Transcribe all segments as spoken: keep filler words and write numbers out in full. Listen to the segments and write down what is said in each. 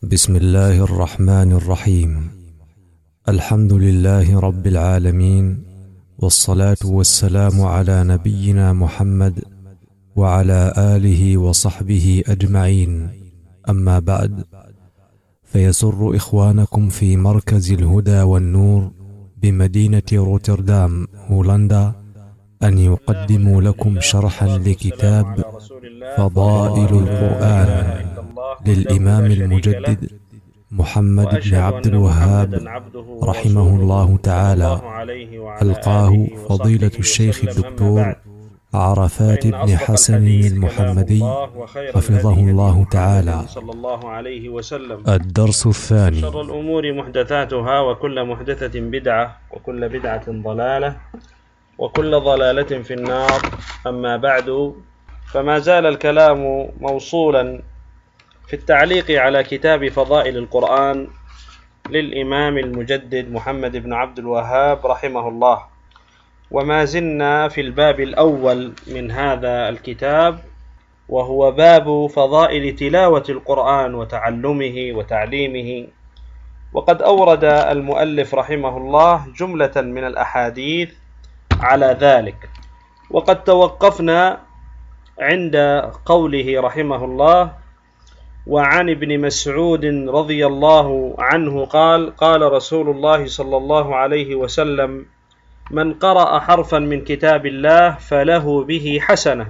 بسم الله الرحمن الرحيم. الحمد لله رب العالمين، والصلاة والسلام على نبينا محمد وعلى آله وصحبه أجمعين. أما بعد، فيسر إخوانكم في مركز الهدى والنور بمدينة روتردام هولندا أن يقدموا لكم شرحا لكتاب فضائل القرآن للإمام المجدد محمد بن عبد الوهاب رحمه الله تعالى، ألقاه فضيلة الشيخ الدكتور عرفات بن حسن المحمدي حفظه الله تعالى. الدرس الثاني: شر الأمور محدثاتها، وكل محدثة بدعة، وكل بدعة ضلالة، وكل ضلالة في النار. أما بعد، فما زال الكلام موصولا في التعليق على كتاب فضائل القرآن للإمام المجدد محمد بن عبد الوهاب رحمه الله، وما زلنا في الباب الأول من هذا الكتاب، وهو باب فضائل تلاوة القرآن وتعلمه وتعليمه. وقد أورد المؤلف رحمه الله جملة من الأحاديث على ذلك، وقد توقفنا عند قوله رحمه الله: وعن ابن مسعود رضي الله عنه قال: قال رسول الله صلى الله عليه وسلم: من قرأ حرفا من كتاب الله فله به حسنة،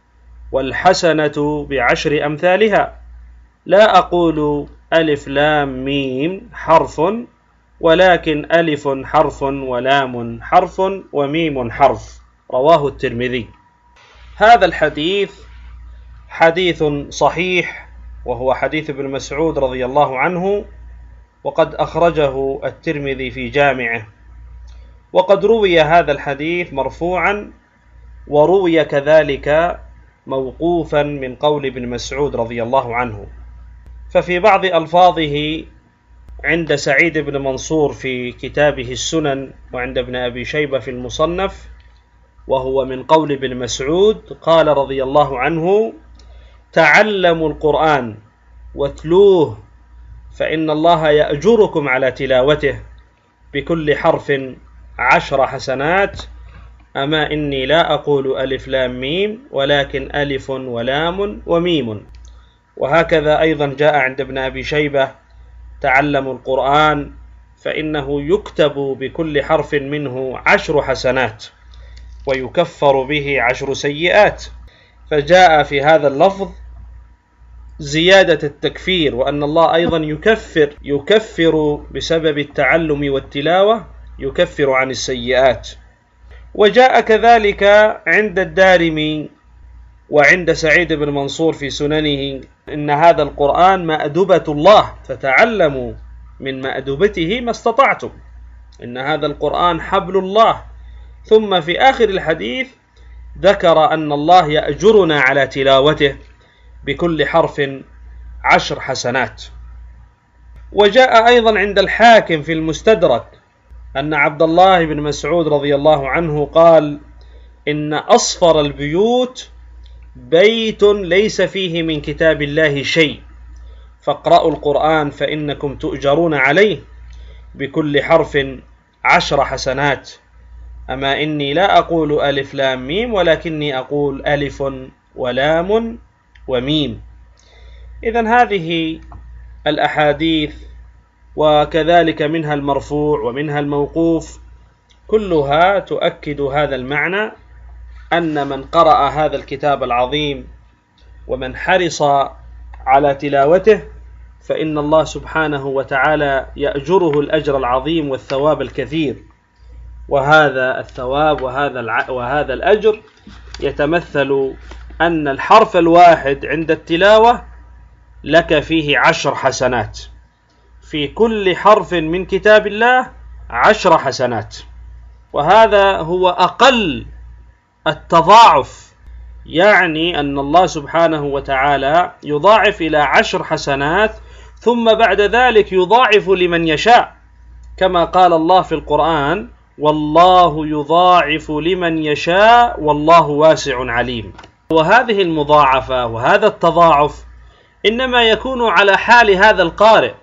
والحسنة بعشر أمثالها، لا أقول ألف لام ميم حرف، ولكن ألف حرف ولام حرف وميم حرف. رواه الترمذي. هذا الحديث حديث صحيح، وهو حديث ابن مسعود رضي الله عنه، وقد أخرجه الترمذي في جامعه. وقد روي هذا الحديث مرفوعا، وروي كذلك موقوفا من قول ابن مسعود رضي الله عنه. ففي بعض ألفاظه عند سعيد بن منصور في كتابه السنن، وعند ابن أبي شيبة في المصنف، وهو من قول ابن مسعود، قال رضي الله عنه: تعلموا القرآن واتلوه، فإن الله يأجركم على تلاوته، بكل حرف عشر حسنات. أما إني لا أقول ألف لام ميم، ولكن ألف ولام وميم. وهكذا أيضا جاء عند ابن أبي شيبة: تعلموا القرآن فإنه يكتب بكل حرف منه عشر حسنات، ويكفر به عشر سيئات. فجاء في هذا اللفظ زيادة التكفير، وأن الله أيضا يكفر يكفر بسبب التعلم والتلاوة، يكفر عن السيئات. وجاء كذلك عند الدارمي وعند سعيد بن منصور في سننه: إن هذا القرآن مأدبة الله، فتعلموا من مأدبته ما استطعتم. إن هذا القرآن حبل الله. ثم في آخر الحديث ذكر أن الله يأجرنا على تلاوته، بكل حرف عشر حسنات. وجاء أيضا عند الحاكم في المستدرك أن عبد الله بن مسعود رضي الله عنه قال: إن أصفر البيوت بيت ليس فيه من كتاب الله شيء، فاقرأوا القرآن فإنكم تؤجرون عليه، بكل حرف عشر حسنات. أما إني لا أقول ألف لام ميم، ولكني أقول ألف ولام وميم. إذن هذه الأحاديث، وكذلك منها المرفوع ومنها الموقوف، كلها تؤكد هذا المعنى، أن من قرأ هذا الكتاب العظيم ومن حرص على تلاوته، فإن الله سبحانه وتعالى يأجره الأجر العظيم والثواب الكثير. وهذا الثواب وهذا الع... وهذا الأجر يتمثل أن الحرف الواحد عند التلاوة لك فيه عشر حسنات، في كل حرف من كتاب الله عشر حسنات. وهذا هو أقل التضاعف، يعني أن الله سبحانه وتعالى يضاعف إلى عشر حسنات، ثم بعد ذلك يضاعف لمن يشاء، كما قال الله في القرآن: والله يضاعف لمن يشاء والله واسع عليم. وهذه المضاعفة وهذا التضاعف إنما يكون على حال هذا القارئ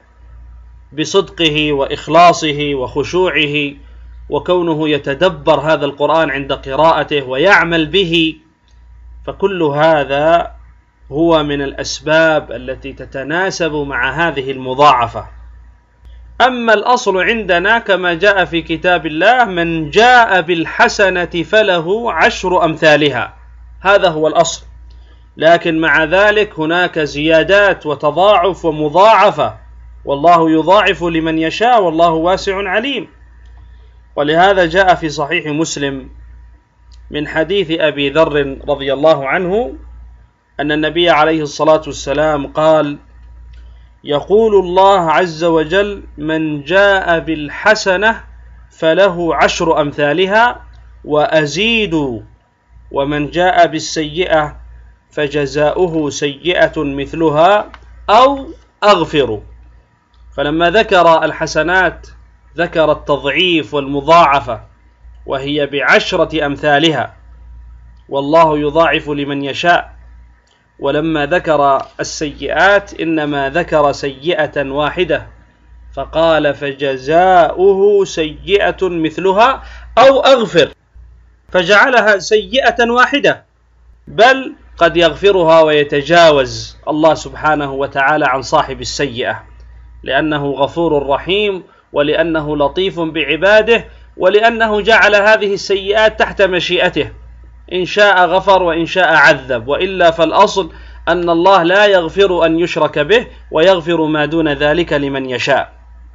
بصدقه وإخلاصه وخشوعه، وكونه يتدبر هذا القرآن عند قراءته ويعمل به، فكل هذا هو من الأسباب التي تتناسب مع هذه المضاعفة. أما الأصل عندنا كما جاء في كتاب الله: من جاء بالحسنة فله عشر أمثالها، هذا هو الأصل. لكن مع ذلك هناك زيادات وتضاعف ومضاعفة، والله يضاعف لمن يشاء والله واسع عليم. ولهذا جاء في صحيح مسلم من حديث أبي ذر رضي الله عنه أن النبي عليه الصلاة والسلام قال: يقول الله عز وجل: من جاء بالحسنة فله عشر أمثالها وأزيد، ومن جاء بالسيئة فجزاؤه سيئة مثلها أو أغفر. فلما ذكر الحسنات ذكر التضعيف والمضاعفة، وهي بعشرة أمثالها، والله يضاعف لمن يشاء. ولما ذكر السيئات إنما ذكر سيئة واحدة، فقال: فجزاؤه سيئة مثلها أو أغفر، فجعلها سيئة واحدة، بل قد يغفرها ويتجاوز الله سبحانه وتعالى عن صاحب السيئة، لأنه غفور رحيم، ولأنه لطيف بعباده، ولأنه جعل هذه السيئات تحت مشيئته، إن شاء غفر وإن شاء عذب، وإلا فالأصل أن الله لا يغفر أن يشرك به، ويغفر ما دون ذلك لمن يشاء.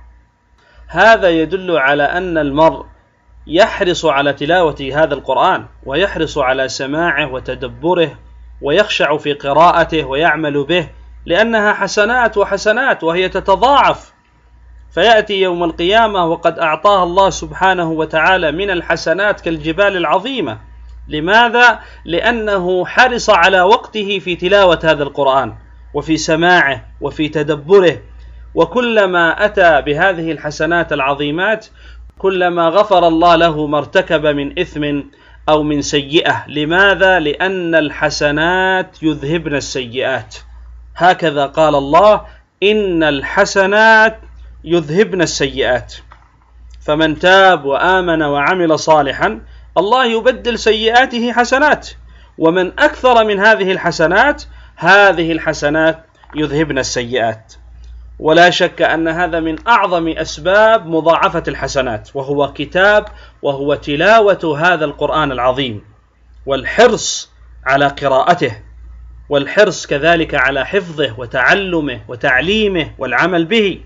هذا يدل على أن المرء يحرص على تلاوة هذا القرآن، ويحرص على سماعه وتدبره، ويخشع في قراءته ويعمل به، لأنها حسنات وحسنات، وهي تتضاعف، فيأتي يوم القيامة وقد أعطاها الله سبحانه وتعالى من الحسنات كالجبال العظيمة. لماذا؟ لأنه حرص على وقته في تلاوة هذا القرآن وفي سماعه وفي تدبره، وكلما أتى بهذه الحسنات العظيمات كلما غفر الله له ما ارتكب من إثم أو من سيئة. لماذا؟ لأن الحسنات يذهبن السيئات، هكذا قال الله: إن الحسنات يذهبن السيئات. فمن تاب وآمن وعمل صالحا الله يبدل سيئاته حسنات، ومن أكثر من هذه الحسنات هذه الحسنات يذهبن السيئات. ولا شك أن هذا من أعظم أسباب مضاعفة الحسنات، وهو كتاب وهو تلاوة هذا القرآن العظيم، والحرص على قراءته، والحرص كذلك على حفظه وتعلمه وتعليمه والعمل به.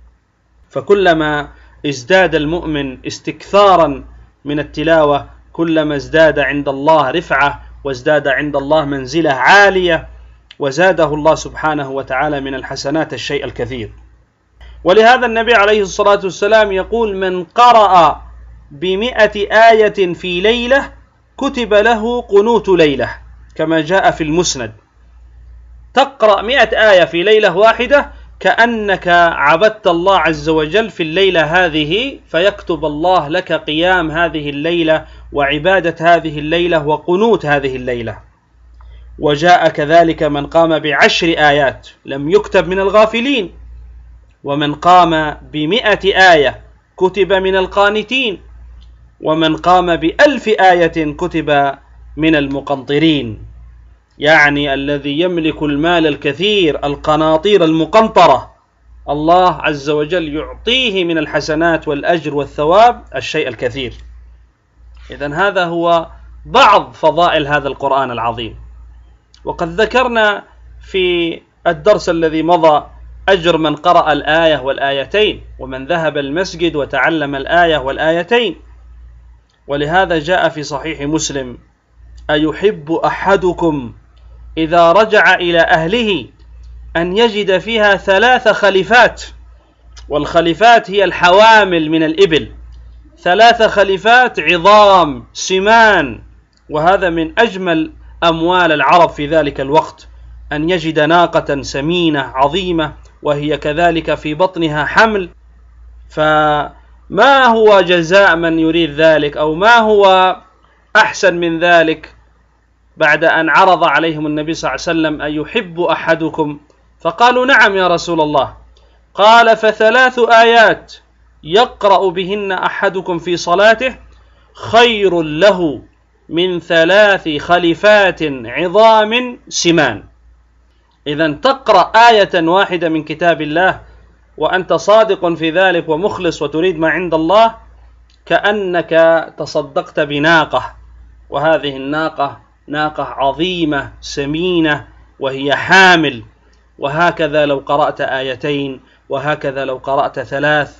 فكلما ازداد المؤمن استكثارا من التلاوة كلما ازداد عند الله رفعة، وازداد عند الله منزلة عالية، وزاده الله سبحانه وتعالى من الحسنات الشيء الكثير. ولهذا النبي عليه الصلاة والسلام يقول: من قرأ بمئة آية في ليلة كتب له قنوت ليلة، كما جاء في المسند. تقرأ مئة آية في ليلة واحدة كأنك عبدت الله عز وجل في الليلة هذه، فيكتب الله لك قيام هذه الليلة وعبادة هذه الليلة وقنوت هذه الليلة. وجاء كذلك من قام بعشر آيات لم يكتب من الغافلين، ومن قام بمئة آية كتب من القانتين، ومن قام بألف آية كتب من المقنطرين، يعني الذي يملك المال الكثير، القناطير المقنطرة، الله عز وجل يعطيه من الحسنات والأجر والثواب الشيء الكثير. إذن هذا هو بعض فضائل هذا القرآن العظيم. وقد ذكرنا في الدرس الذي مضى أجر من قرأ الآية والآيتين، ومن ذهب المسجد وتعلم الآية والآيتين. ولهذا جاء في صحيح مسلم: أيحب أحدكم إذا رجع إلى أهله أن يجد فيها ثلاث خليفات، والخليفات هي الحوامل من الإبل، ثلاث خليفات عظام سمان، وهذا من أجمل أموال العرب في ذلك الوقت، أن يجد ناقة سمينة عظيمة وهي كذلك في بطنها حمل. فما هو جزاء من يريد ذلك، أو ما هو أحسن من ذلك بعد أن عرض عليهم النبي صلى الله عليه وسلم: أن يحب أحدكم فقالوا نعم يا رسول الله. قال فثلاث آيات يقرأ بهن أحدكم في صلاته خير له من ثلاث خليفات عظام سمان. إذن تقرأ آية واحدة من كتاب الله وأنت صادق في ذلك ومخلص وتريد ما عند الله كأنك تصدقت بناقة، وهذه الناقة ناقة عظيمة سمينة وهي حامل. وهكذا لو قرأت آيتين، وهكذا لو قرأت ثلاث،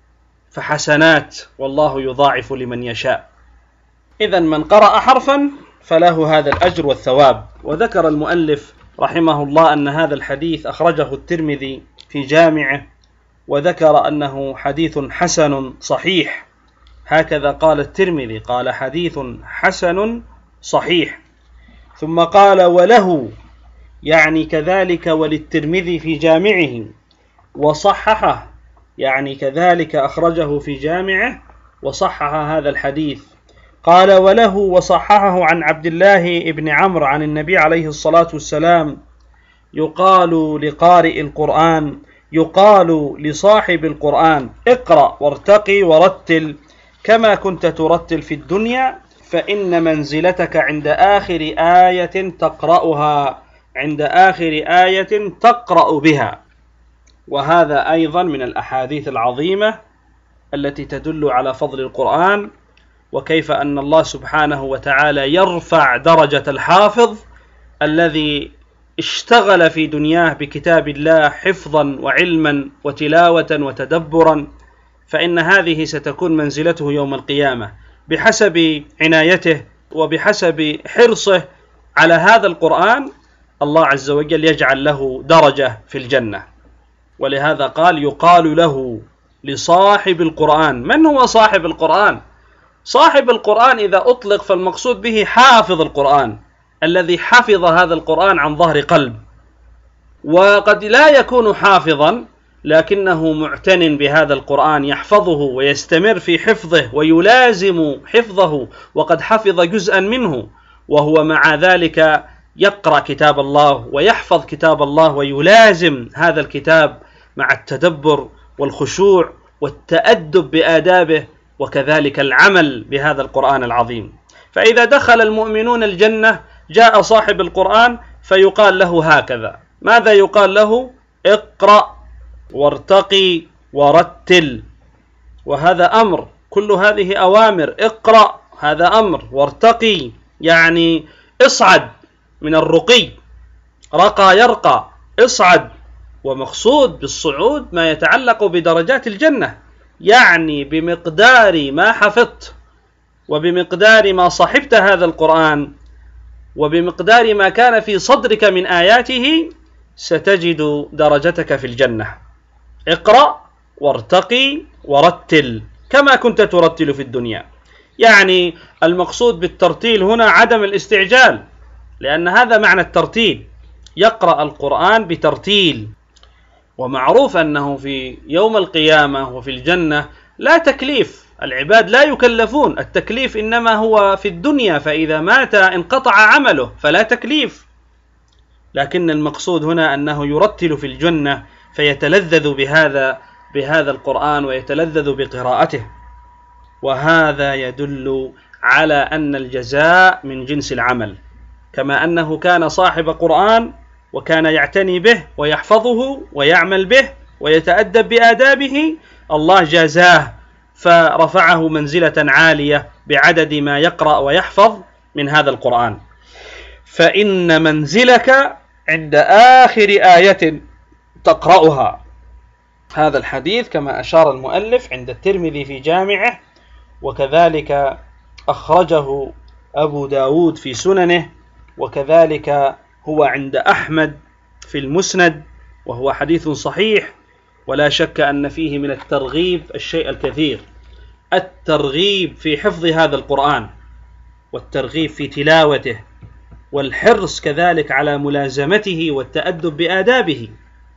فحسنات والله يضاعف لمن يشاء. إذن من قرأ حرفا فله هذا الأجر والثواب. وذكر المؤلف رحمه الله أن هذا الحديث أخرجه الترمذي في جامعه، وذكر أنه حديث حسن صحيح. هكذا قال الترمذي، قال حديث حسن صحيح. ثم قال وله، يعني كذلك وللترمذي في جامعه، وصححه، يعني كذلك أخرجه في جامعه وصحح هذا الحديث. قال وله وصححه عن عبد الله بن عمرو عن النبي عليه الصلاة والسلام: يقال لقارئ القرآن، يقال لصاحب القرآن: اقرأ وارتقي ورتل كما كنت ترتل في الدنيا، فإن منزلتك عند آخر آية تقرأها، عند آخر آية تقرأ بها. وهذا أيضا من الأحاديث العظيمة التي تدل على فضل القرآن، وكيف أن الله سبحانه وتعالى يرفع درجة الحافظ الذي اشتغل في دنياه بكتاب الله حفظا وعلما وتلاوة وتدبرا، فإن هذه ستكون منزلته يوم القيامة بحسب عنايته وبحسب حرصه على هذا القرآن. الله عز وجل يجعل له درجة في الجنة. ولهذا قال يقال له لصاحب القرآن. من هو صاحب القرآن؟ صاحب القرآن إذا أطلق فالمقصود به حافظ القرآن، الذي حفظ هذا القرآن عن ظهر قلب. وقد لا يكون حافظا لكنه معتن بهذا القرآن، يحفظه ويستمر في حفظه ويلازم حفظه، وقد حفظ جزءا منه، وهو مع ذلك يقرأ كتاب الله ويحفظ كتاب الله ويلازم هذا الكتاب مع التدبر والخشوع والتأدب بآدابه، وكذلك العمل بهذا القرآن العظيم. فإذا دخل المؤمنون الجنة جاء صاحب القرآن فيقال له هكذا. ماذا يقال له؟ اقرأ وارتقي ورتل. وهذا أمر، كل هذه أوامر. اقرأ هذا أمر، وارتقي يعني اصعد من الرقي، رقى يرقى، اصعد. ومقصود بالصعود ما يتعلق بدرجات الجنة، يعني بمقدار ما حفظت وبمقدار ما صحبت هذا القرآن وبمقدار ما كان في صدرك من آياته ستجد درجتك في الجنة. اقرأ وارتقي ورتل كما كنت ترتل في الدنيا. يعني المقصود بالترتيل هنا عدم الاستعجال، لأن هذا معنى الترتيل، يقرأ القرآن بترتيل. ومعروف أنه في يوم القيامة وفي الجنة لا تكليف، العباد لا يكلفون، التكليف إنما هو في الدنيا، فإذا مات انقطع عمله فلا تكليف. لكن المقصود هنا أنه يرتل في الجنة فيتلذذ بهذا بهذا القرآن ويتلذذ بقراءته. وهذا يدل على أن الجزاء من جنس العمل، كما أنه كان صاحب قرآن وكان يعتني به ويحفظه ويعمل به ويتأدب بآدابه، الله جازاه فرفعه منزلة عالية بعدد ما يقرأ ويحفظ من هذا القرآن. فإن منزلك عند آخر آية تقرأها. هذا الحديث كما أشار المؤلف عند الترمذي في جامعه، وكذلك أخرجه أبو داود في سننه، وكذلك هو عند أحمد في المسند، وهو حديث صحيح. ولا شك أن فيه من الترغيب الشيء الكثير، الترغيب في حفظ هذا القرآن، والترغيب في تلاوته، والحرص كذلك على ملازمته والتأدب بآدابه.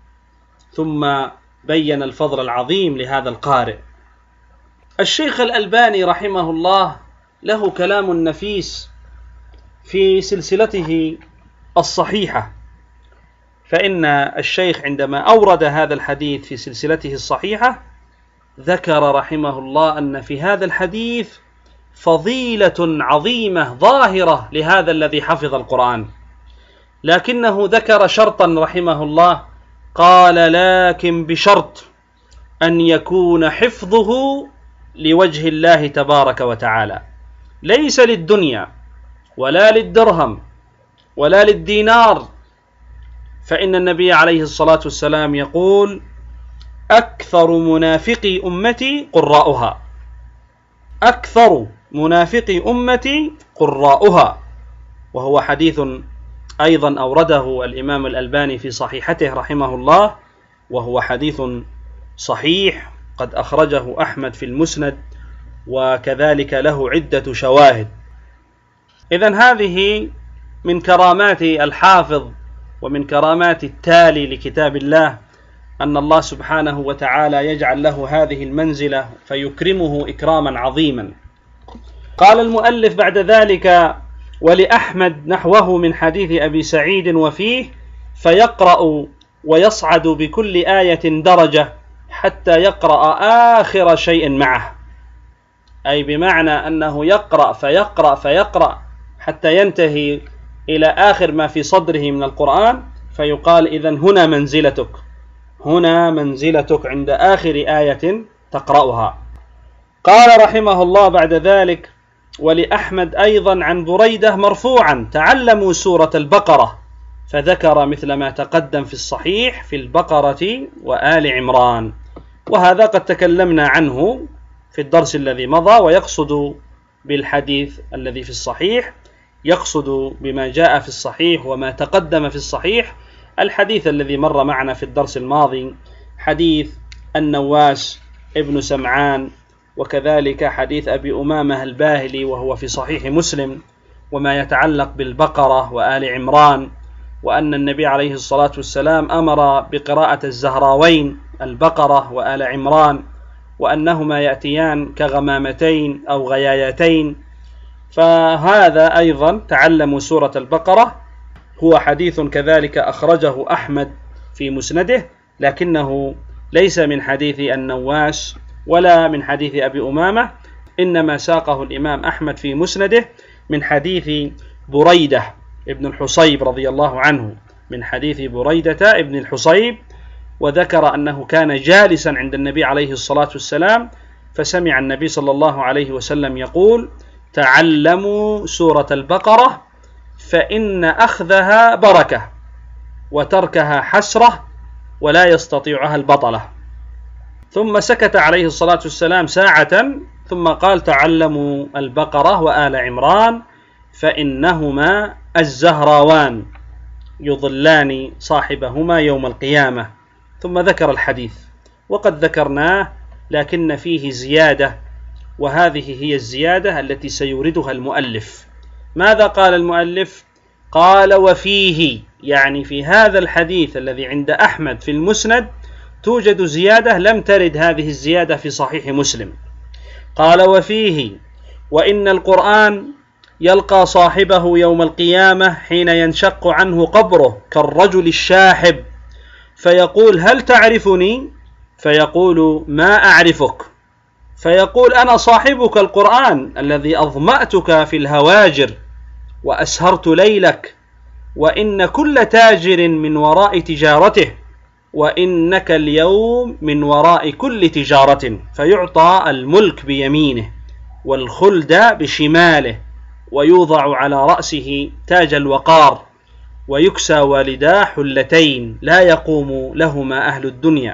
ثم بين الفضل العظيم لهذا القارئ. الشيخ الألباني رحمه الله له كلام نفيس في سلسلته الصحيحة فإن الشيخ عندما أورد هذا الحديث في سلسلته الصحيحة ذكر رحمه الله أن في هذا الحديث فضيلة عظيمة ظاهرة لهذا الذي حفظ القرآن، لكنه ذكر شرطا رحمه الله، قال: لكن بشرط أن يكون حفظه لوجه الله تبارك وتعالى، ليس للدنيا ولا للدرهم ولا للدينار، فإن النبي عليه الصلاة والسلام يقول: أكثر منافقي أمتي قراؤها، أكثر منافقي أمتي قراؤها. وهو حديث أيضا أورده الإمام الألباني في صحيحته رحمه الله، وهو حديث صحيح قد أخرجه أحمد في المسند، وكذلك له عدة شواهد. إذن هذه من كرامات الحافظ ومن كرامات التالي لكتاب الله، أن الله سبحانه وتعالى يجعل له هذه المنزلة فيكرمه إكراما عظيما. قال المؤلف بعد ذلك: ولأحمد نحوه من حديث أبي سعيد وفيه: فيقرأ ويصعد بكل آية درجة حتى يقرأ آخر شيء معه، أي بمعنى أنه يقرأ فيقرأ فيقرأ حتى ينتهي إلى آخر ما في صدره من القرآن، فيقال: إذن هنا منزلتك، هنا منزلتك عند آخر آية تقرأها. قال رحمه الله بعد ذلك: ولأحمد أيضا عن بريدة مرفوعا: تعلموا سورة البقرة، فذكر مثل ما تقدم في الصحيح في البقرة وآل عمران. وهذا قد تكلمنا عنه في الدرس الذي مضى، ويقصد بالحديث الذي في الصحيح، يقصد بما جاء في الصحيح وما تقدم في الصحيح الحديث الذي مر معنا في الدرس الماضي، حديث النواس ابن سمعان، وكذلك حديث أبي أمامة الباهلي وهو في صحيح مسلم، وما يتعلق بالبقرة وآل عمران، وأن النبي عليه الصلاة والسلام أمر بقراءة الزهراوين البقرة وآل عمران، وأنهما يأتيان كغمامتين أو غيايتين. فهذا أيضا تعلموا سورة البقرة، هو حديث كذلك أخرجه أحمد في مسنده، لكنه ليس من حديث النواس ولا من حديث أبي أمامة، إنما ساقه الإمام أحمد في مسنده من حديث بريدة ابن الحصيب رضي الله عنه، من حديث بريدة ابن الحصيب، وذكر أنه كان جالسا عند النبي عليه الصلاة والسلام، فسمع النبي صلى الله عليه وسلم يقول: تعلموا سورة البقرة فإن أخذها بركة وتركها حسرة ولا يستطيعها البطلة. ثم سكت عليه الصلاة والسلام ساعة، ثم قال: تعلموا البقرة وآل عمران فإنهما الزهراوان يضلان صاحبهما يوم القيامة. ثم ذكر الحديث، وقد ذكرناه لكن فيه زيادة، وهذه هي الزيادة التي سيوردها المؤلف. ماذا قال المؤلف؟ قال: وفيه، يعني في هذا الحديث الذي عند أحمد في المسند توجد زيادة لم ترد هذه الزيادة في صحيح مسلم. قال: وفيه: وإن القرآن يلقى صاحبه يوم القيامة حين ينشق عنه قبره كالرجل الشاحب، فيقول: هل تعرفني؟ فيقول: ما أعرفك. فيقول: أنا صاحبك القرآن الذي أظمأتك في الهواجر وأسهرت ليلك، وإن كل تاجر من وراء تجارته، وإنك اليوم من وراء كل تجارة. فيعطى الملك بيمينه والخلد بشماله، ويوضع على رأسه تاج الوقار، ويكسى والداه حلتين لا يقوم لهما أهل الدنيا.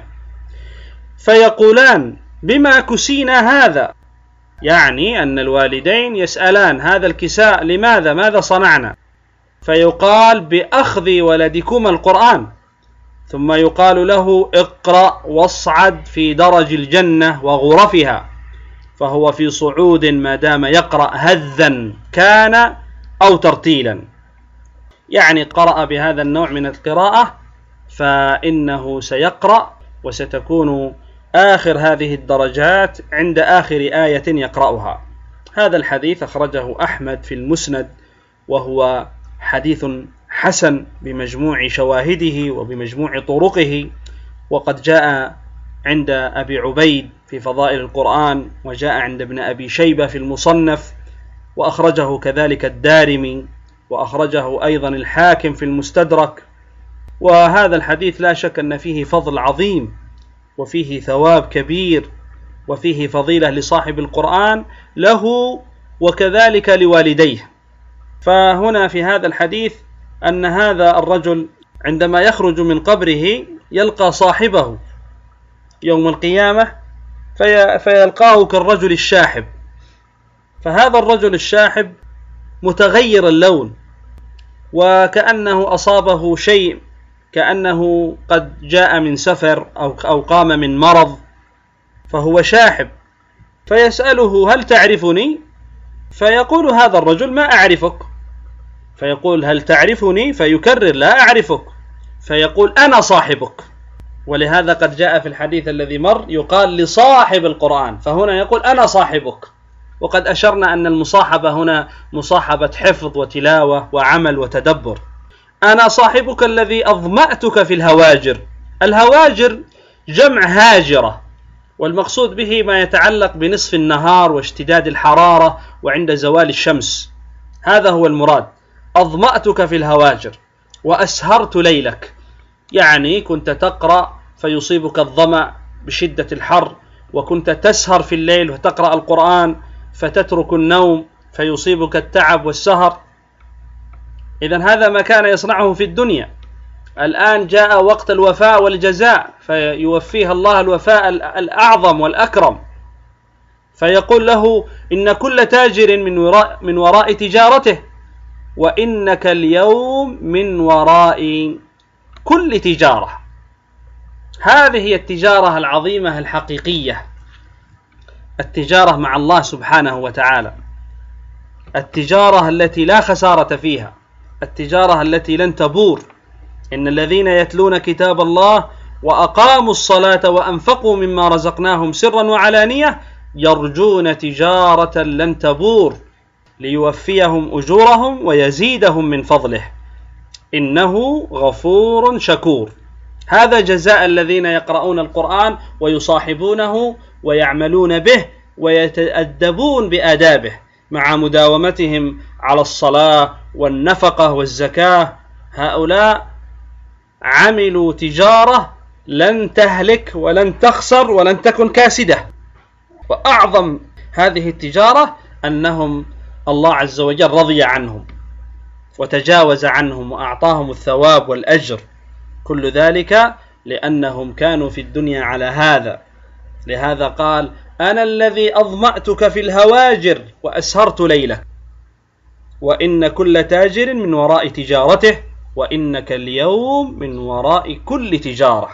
فيقولان: بما كسينا هذا؟ يعني أن الوالدين يسألان: هذا الكساء لماذا؟ ماذا صنعنا؟ فيقال: بأخذ ولدكما القرآن. ثم يقال له: اقرأ واصعد في درج الجنة وغرفها، فهو في صعود ما دام يقرأ هذا كان أو ترتيلا، يعني قرأ بهذا النوع من القراءة، فإنه سيقرأ وستكون آخر هذه الدرجات عند آخر آية يقرأها. هذا الحديث أخرجه أحمد في المسند، وهو حديث حسن بمجموع شواهده وبمجموع طرقه، وقد جاء عند أبي عبيد في فضائل القرآن، وجاء عند ابن أبي شيبة في المصنف، وأخرجه كذلك الدارمي، وأخرجه أيضا الحاكم في المستدرك. وهذا الحديث لا شك أن فيه فضل عظيم، وفيه ثواب كبير، وفيه فضيلة لصاحب القرآن له وكذلك لوالديه. فهنا في هذا الحديث أن هذا الرجل عندما يخرج من قبره يلقى صاحبه يوم القيامة في فيلقاه كالرجل الشاحب، فهذا الرجل الشاحب متغير اللون، وكأنه أصابه شيء، كأنه قد جاء من سفر أو أو قام من مرض، فهو شاحب. فيسأله: هل تعرفني؟ فيقول هذا الرجل: ما أعرفك. فيقول: هل تعرفني؟ فيكرر: لا أعرفك. فيقول: أنا صاحبك. ولهذا قد جاء في الحديث الذي مر يقال لصاحب القرآن، فهنا يقول: أنا صاحبك. وقد أشرنا أن المصاحبة هنا مصاحبة حفظ وتلاوة وعمل وتدبر. أنا صاحبك الذي أظمأتك في الهواجر. الهواجر جمع هاجرة، والمقصود به ما يتعلق بنصف النهار واشتداد الحرارة وعند زوال الشمس، هذا هو المراد. أظمأتك في الهواجر وأسهرت ليلك، يعني كنت تقرأ فيصيبك الظمأ بشدة الحر، وكنت تسهر في الليل وتقرأ القرآن فتترك النوم فيصيبك التعب والسهر. إذن هذا ما كان يصنعه في الدنيا. الآن جاء وقت الوفاء والجزاء، فيوفيها الله الوفاء الأعظم والأكرم، فيقول له: إن كل تاجر من وراء, من وراء تجارته، وإنك اليوم من وراء كل تجارة. هذه هي التجارة العظيمة الحقيقية، التجارة مع الله سبحانه وتعالى، التجارة التي لا خسارة فيها، التجارة التي لن تبور. إن الذين يتلون كتاب الله وأقاموا الصلاة وأنفقوا مما رزقناهم سرا وعلانية يرجون تجارة لن تبور ليوفيهم أجورهم ويزيدهم من فضله إنه غفور شكور. هذا جزاء الذين يقرؤون القرآن ويصاحبونه ويعملون به ويتأدبون بآدابه مع مداومتهم على الصلاة والنفقة والزكاة. هؤلاء عملوا تجارة لن تهلك ولن تخسر ولن تكن كاسدة. وأعظم هذه التجارة أنهم الله عز وجل رضي عنهم وتجاوز عنهم وأعطاهم الثواب والأجر، كل ذلك لأنهم كانوا في الدنيا على هذا. لهذا قال: أنا الذي أظمأتك في الهواجر وأسهرت ليلك، وإن كل تاجر من وراء تجارته، وإنك اليوم من وراء كل تجارة.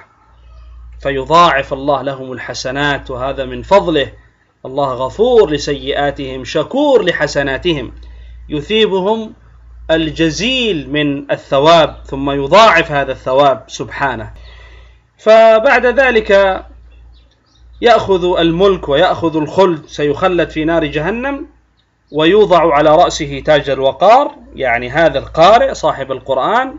فيضاعف الله لهم الحسنات، وهذا من فضله. الله غفور لسيئاتهم شكور لحسناتهم، يثيبهم الجزيل من الثواب ثم يضاعف هذا الثواب سبحانه. فبعد ذلك يأخذ الملك ويأخذ الخلد، سيخلد في نار جهنم، ويوضع على رأسه تاج الوقار، يعني هذا القارئ صاحب القرآن،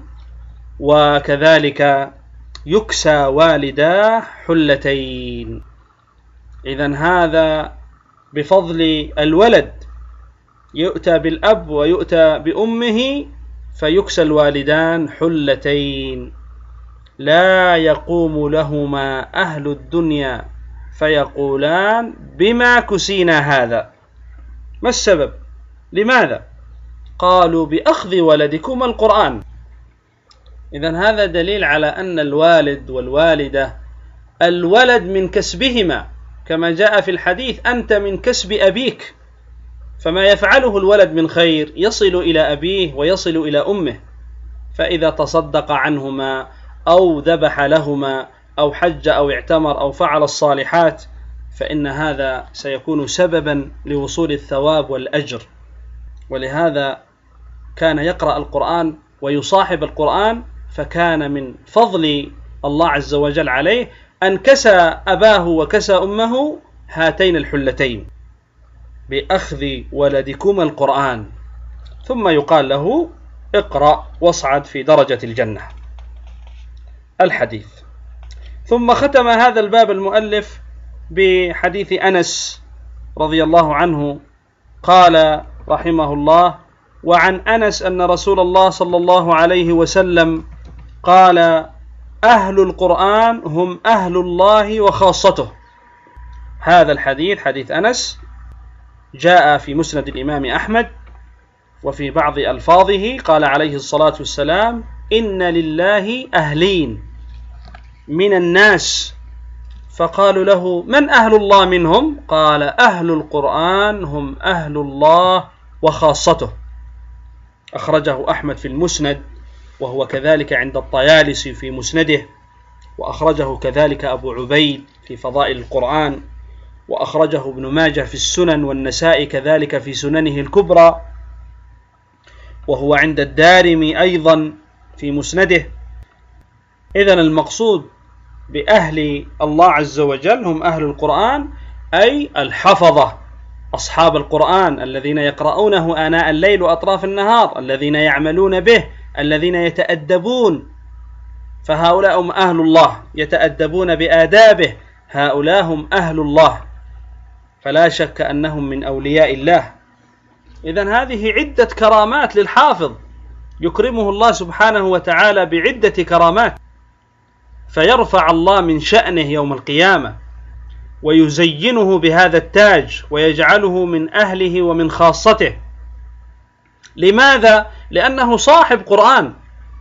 وكذلك يكسى والداه حلتين. إذن هذا بفضل الولد، يؤتى بالأب ويؤتى بأمه فيكسى الوالدان حلتين لا يقوم لهما أهل الدنيا فيقولان: بما كسينا هذا؟ ما السبب؟ لماذا؟ قالوا: بأخذ ولدكما القرآن. إذن هذا دليل على أن الوالد والوالدة، الولد من كسبهما، كما جاء في الحديث: أنت من كسب أبيك. فما يفعله الولد من خير يصل إلى أبيه ويصل إلى أمه، فإذا تصدق عنهما أو ذبح لهما أو حج أو اعتمر أو فعل الصالحات، فإن هذا سيكون سببا لوصول الثواب والأجر. ولهذا كان يقرأ القرآن ويصاحب القرآن، فكان من فضل الله عز وجل عليه أن كسى أباه وكسى أمه هاتين الحلتين: بأخذ ولدكما القرآن. ثم يقال له: اقرأ واصعد في درجة الجنة. الحديث. ثم ختم هذا الباب المؤلف بحديث أنس رضي الله عنه قال رحمه الله: وعن أنس أن رسول الله صلى الله عليه وسلم قال: أهل القرآن هم أهل الله وخاصته. هذا الحديث حديث أنس جاء في مسند الإمام أحمد، وفي بعض ألفاظه قال عليه الصلاة والسلام: إن لله أهلين من الناس. فقالوا له: من أهل الله منهم؟ قال: أهل القرآن هم أهل الله وخاصته. أخرجه أحمد في المسند، وهو كذلك عند الطيالسي في مسنده، وأخرجه كذلك أبو عبيد في فضائل القرآن، وأخرجه ابن ماجه في السنن، والنسائي كذلك في سننه الكبرى، وهو عند الدارمي أيضا في مسنده. إذن المقصود بأهل الله عز وجل هم أهل القرآن، أي الحفظة، أصحاب القرآن الذين يقرؤونه آناء الليل وأطراف النهار، الذين يعملون به، الذين يتأدبون، فهؤلاء هم أهل الله، يتأدبون بآدابه، هؤلاء هم أهل الله، فلا شك أنهم من أولياء الله. إذن هذه عدة كرامات للحافظ يكرمه الله سبحانه وتعالى بعدة كرامات، فيرفع الله من شأنه يوم القيامة ويزينه بهذا التاج ويجعله من أهله ومن خاصته. لماذا؟ لأنه صاحب قرآن.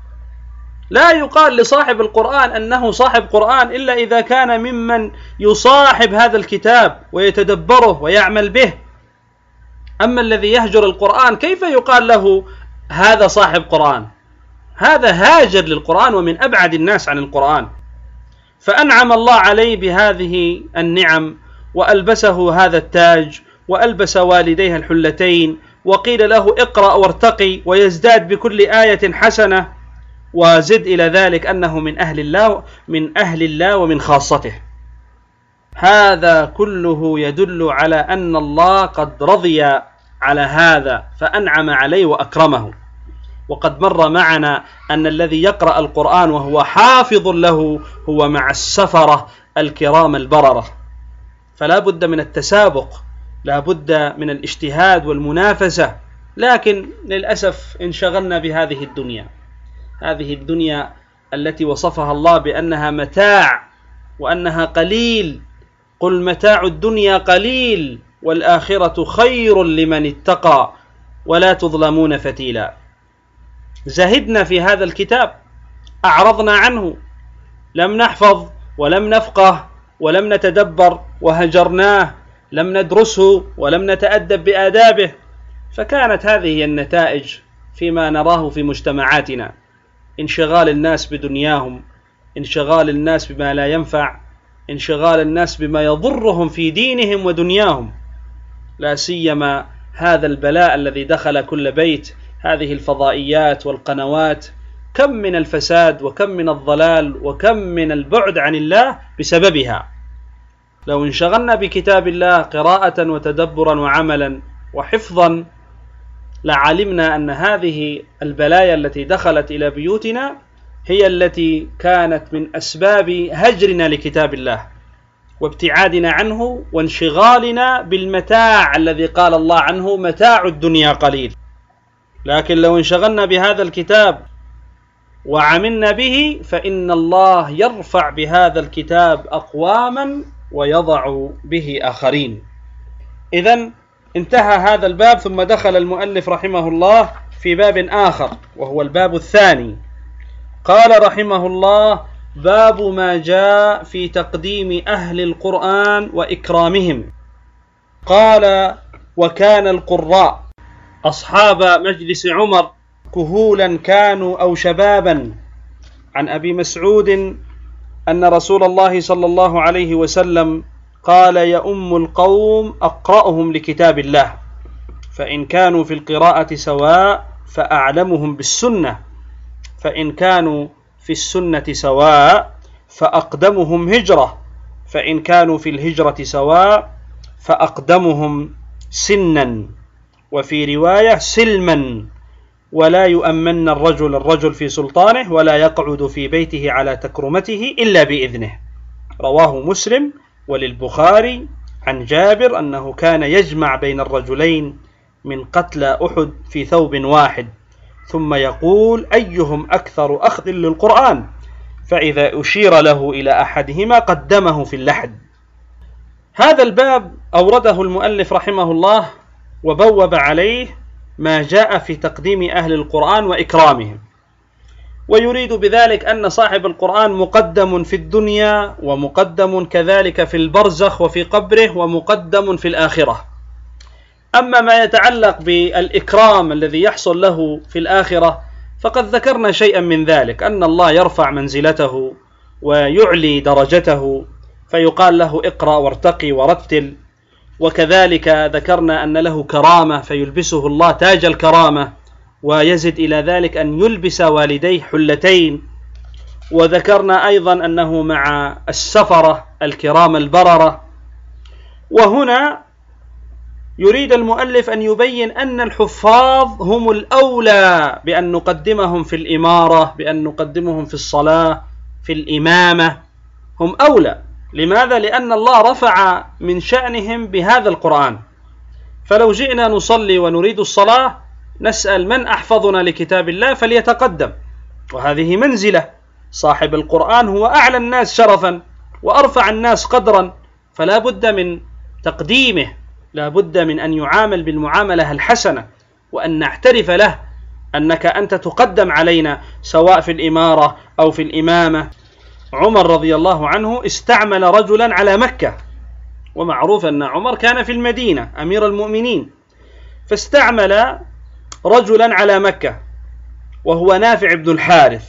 لا يقال لصاحب القرآن أنه صاحب قرآن إلا إذا كان ممن يصاحب هذا الكتاب ويتدبره ويعمل به. أما الذي يهجر القرآن كيف يقال له هذا صاحب قرآن؟ هذا هاجر للقرآن ومن أبعد الناس عن القرآن. فأنعم الله عليه بهذه النعم وألبسه هذا التاج وألبس والديه الحلتين، وقيل له اقرأ وارتقي ويزداد بكل آية حسنة، وزد إلى ذلك أنه من أهل الله من أهل الله ومن خاصته. هذا كله يدل على أن الله قد رضي على هذا فأنعم عليه وأكرمه. وقد مر معنا أن الذي يقرأ القرآن وهو حافظ له هو مع السفرة الكرام البررة، فلا بد من التسابق، لا بد من الاجتهاد والمنافسة. لكن للأسف انشغلنا بهذه الدنيا، هذه الدنيا التي وصفها الله بأنها متاع وأنها قليل. قل متاع الدنيا قليل والآخرة خير لمن اتقى ولا تظلمون فتيلا. زهدنا في هذا الكتاب، أعرضنا عنه، لم نحفظ ولم نفقه ولم نتدبر، وهجرناه، لم ندرسه ولم نتأدب بآدابه، فكانت هذه النتائج فيما نراه في مجتمعاتنا: انشغال الناس بدنياهم، انشغال الناس بما لا ينفع، انشغال الناس بما يضرهم في دينهم ودنياهم، لا سيما هذا البلاء الذي دخل كل بيت، هذه الفضائيات والقنوات. كم من الفساد وكم من الضلال وكم من البعد عن الله بسببها. لو انشغلنا بكتاب الله قراءة وتدبرا وعملا وحفظا لعلمنا أن هذه البلايا التي دخلت إلى بيوتنا هي التي كانت من أسباب هجرنا لكتاب الله وابتعادنا عنه وانشغالنا بالمتاع الذي قال الله عنه متاع الدنيا قليل. لكن لو انشغلنا بهذا الكتاب وعملنا به فإن الله يرفع بهذا الكتاب أقواما ويضع به آخرين. إذن انتهى هذا الباب، ثم دخل المؤلف رحمه الله في باب آخر وهو الباب الثاني. قال رحمه الله: باب ما جاء في تقديم أهل القرآن وإكرامهم. قال: وكان القراء أصحاب مجلس عمر كهولا كانوا أو شبابا. عن أبي مسعود أن رسول الله صلى الله عليه وسلم قال: يؤم القوم أقرأهم لكتاب الله، فإن كانوا في القراءة سواء فأعلمهم بالسنة، فإن كانوا في السنة سواء فأقدمهم هجرة، فإن كانوا في الهجرة سواء فأقدمهم سنا، وفي رواية سلما، ولا يؤمن الرجل الرجل في سلطانه، ولا يقعد في بيته على تكرمته إلا بإذنه. رواه مسلم وللبخاري عن جابر أنه كان يجمع بين الرجلين من قتلى أحد في ثوب واحد، ثم يقول أيهم أكثر أخذ للقرآن، فإذا أشير له إلى أحدهما قدمه في اللحد. هذا الباب أورده المؤلف رحمه الله وبوب عليه ما جاء في تقديم أهل القرآن وإكرامهم، ويريد بذلك أن صاحب القرآن مقدم في الدنيا، ومقدم كذلك في البرزخ وفي قبره، ومقدم في الآخرة. أما ما يتعلق بالإكرام الذي يحصل له في الآخرة فقد ذكرنا شيئا من ذلك، أن الله يرفع منزلته ويعلي درجته، فيقال له اقرأ وارتقي ورتل. وكذلك ذكرنا أن له كرامة فيلبسه الله تاج الكرامة، ويزد إلى ذلك أن يلبس والديه حلتين. وذكرنا أيضا أنه مع السفرة الكرام البررة. وهنا يريد المؤلف أن يبين أن الحفاظ هم الأولى بأن نقدمهم في الإمارة، بأن نقدمهم في الصلاة، في الإمامة، هم أولى. لماذا؟ لأن الله رفع من شأنهم بهذا القرآن. فلو جئنا نصلي ونريد الصلاة نسأل من أحفظنا لكتاب الله فليتقدم، وهذه منزلة. صاحب القرآن هو أعلى الناس شرفا وأرفع الناس قدرا، فلا بد من تقديمه، لا بد من أن يعامل بالمعاملة الحسنة، وأن نعترف له أنك أنت تقدم علينا سواء في الإمارة أو في الإمامة. عمر رضي الله عنه استعمل رجلا على مكة، ومعروف أن عمر كان في المدينة أمير المؤمنين، فاستعمل رجلا على مكة وهو نافع بن الحارث،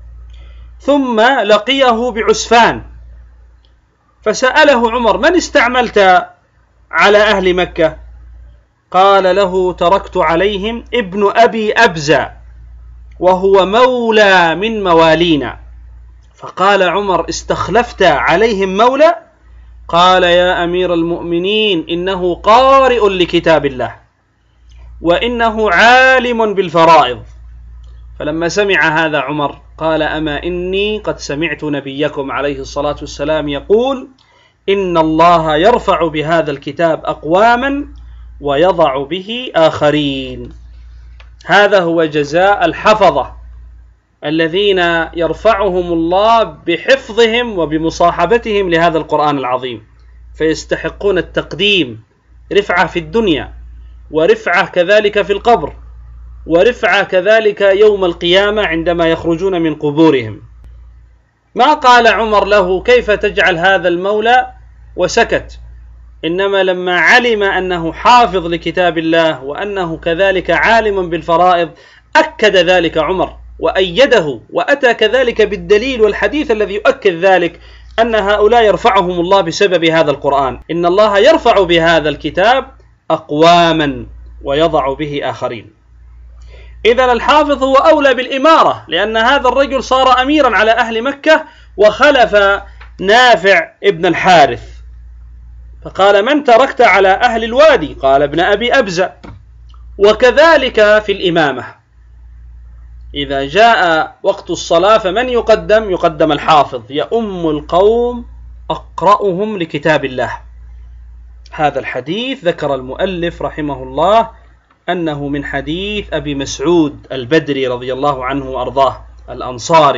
ثم لقيه بعسفان فسأله عمر من استعملت على أهل مكة؟ قال له تركت عليهم ابن أبي أبزة وهو مولى من موالينا. فقال عمر استخلفت عليهم مولى؟ قال يا أمير المؤمنين إنه قارئ لكتاب الله وإنه عالم بالفرائض. فلما سمع هذا عمر قال أما إني قد سمعت نبيكم عليه الصلاة والسلام يقول إن الله يرفع بهذا الكتاب أقواما ويضع به آخرين. هذا هو جزاء الحفظة الذين يرفعهم الله بحفظهم وبمصاحبتهم لهذا القرآن العظيم، فيستحقون التقديم، رفعة في الدنيا، ورفعة كذلك في القبر، ورفعة كذلك يوم القيامة عندما يخرجون من قبورهم. ما قال عمر له كيف تجعل هذا المولى وسكت، إنما لما علم أنه حافظ لكتاب الله وأنه كذلك عالم بالفرائض أكد ذلك عمر وأيده، وأتى كذلك بالدليل والحديث الذي يؤكد ذلك، أن هؤلاء يرفعهم الله بسبب هذا القرآن. إن الله يرفع بهذا الكتاب أقواما ويضع به آخرين. إذن الحافظ هو أولى بالإمارة، لأن هذا الرجل صار أميرا على أهل مكة وخلف نافع ابن الحارث. فقال من تركت على أهل الوادي؟ قال ابن أبي أبزة. وكذلك في الإمامة، إذا جاء وقت الصلاة فمن يقدم؟ يقدم الحافظ، يؤم القوم أقرأهم لكتاب الله. هذا الحديث ذكر المؤلف رحمه الله أنه من حديث أبي مسعود البدري رضي الله عنه وأرضاه الأنصاري.